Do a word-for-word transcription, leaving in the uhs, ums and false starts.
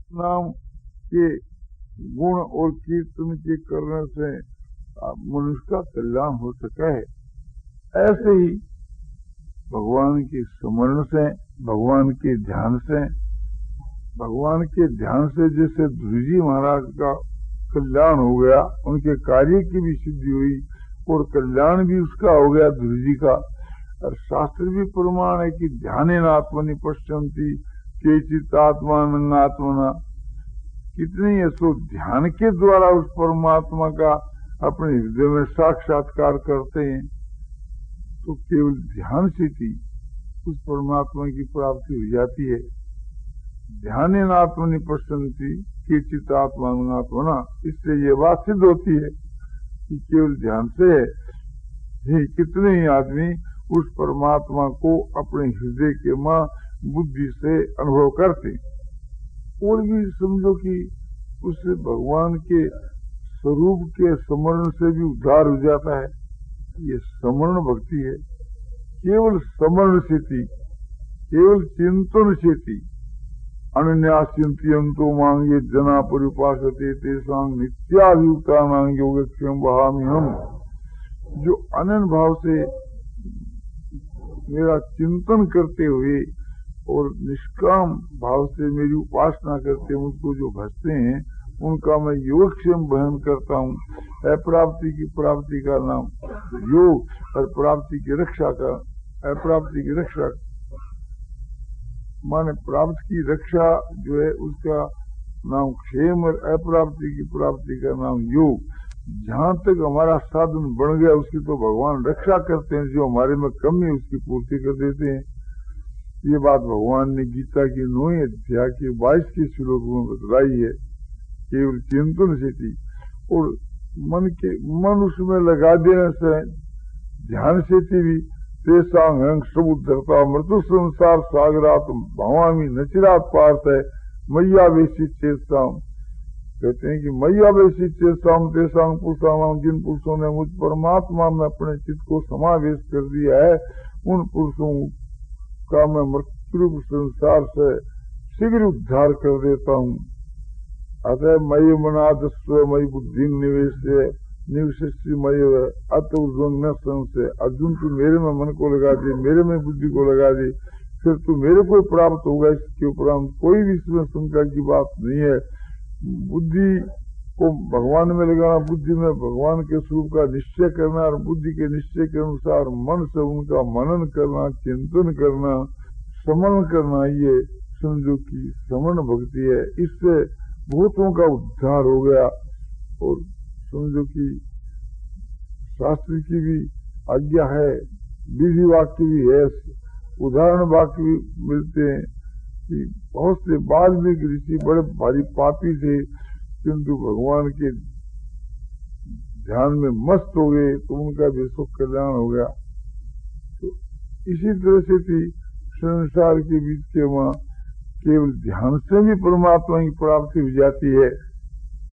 नाम के गुण और कीर्तन के करने से मनुष्य का कल्याण हो सका है। ऐसे ही भगवान के स्मरण से, भगवान के ध्यान से, भगवान के ध्यान से जैसे ध्रुव जी महाराज का कल्याण हो गया, उनके कार्य की भी सिद्धि हुई और कल्याण भी उसका हो गया ध्रुव जी का। और शास्त्र भी प्रमाण है कि ध्यानेन आत्मनि पश्यन्ति केचित् आत्मानंगात्मना, कितने ये सो ध्यान के द्वारा उस परमात्मा का अपने हृदय में साक्षात्कार करते हैं। तो केवल ध्यान से ही उस परमात्मा की प्राप्ति हो जाती है। ध्यानेन आत्मनि पश्यन्ति केचित् आत्मानंगात्मना, इससे ये बात सिद्ध होती है कि केवल ध्यान से ही कितने ही आदमी उस परमात्मा को अपने हृदय के मां बुद्धि से अनुभव करते। और भी समझो कि उससे भगवान के स्वरूप के स्मरण से भी उद्धार हो जाता है। ये स्मरण भक्ति है, केवल स्मरण से थी, केवल चिंतन से थी। अनन्या चिंतयन्तो मां ये जना परिपासते तेषां नित्याभियुक्तानां योगक्षेमं वहामि हम। जो अनन्य भाव से मेरा चिंतन करते हुए और निष्काम भाव से मेरी उपासना करते हैं, मुझको जो भजते हैं, उनका मैं योगक्षेम बहन करता हूँ। अप्राप्ति की प्राप्ति का नाम योग और प्राप्ति की रक्षा का, अप्राप्ति की रक्षा माने प्राप्त की रक्षा जो है उसका नाम क्षेम और अप्राप्ति की प्राप्ति का नाम योग। जहाँ तक हमारा साधन बन गया उसकी तो भगवान रक्षा करते हैं, जो हमारे में कमी है उसकी पूर्ति कर देते हैं। ये बात भगवान ने गीता की नौवीं अध्याय के बाईस के श्लोक में बतलाई है। केवल चिंतन से थी और मन के मन उसमें लगा देने से, ध्यान से थी भी तेसांग हंग समुद्धरता मृत्यु संसार सागरात भवामी नचिरात पार्थ है मैया वेशी चेताम। कहते हैं कि मैया वेशी चेताम तेसांग पुरुषाम, जिन पुरुषों ने मुझ परमात्मा में अपने चित्त को समावेश कर दिया है, उन पुरुषों का मैं मृत्यु संसार से शीघ्र उद्धार कर देता हूँ। अतः मई मनादस्व मई बुद्धि निवेश निवशिष्य मई अत न संशय। अर्जुन तू मेरे में मन को लगा दे, मेरे में बुद्धि को लगा दे, फिर तू मेरे को प्राप्त होगा, इसके उपरांत कोई भी इसमें शंका की बात नहीं है। बुद्धि को भगवान में लगाना, बुद्धि में भगवान के स्वरूप का निश्चय करना और बुद्धि के निश्चय के अनुसार मन से उनका मनन करना, चिंतन करना, स्मरण करना, ये समझो कि श्रवण भक्ति है। इससे भूतों का उद्धार हो गया। और समझो कि शास्त्र की भी आज्ञा है, विधि वाक्य भी है, उदाहरण वाक्य भी मिलते हैं कि बहुत से वाल्मीकि ऋषि बड़े भारी पापी थे, किंतु भगवान के ध्यान में मस्त हो गए तो उनका भी सुख कल्याण हो गया। तो इसी तरह से थी संसार के बीच के वहां केवल ध्यान से भी परमात्मा की प्राप्ति हो जाती है।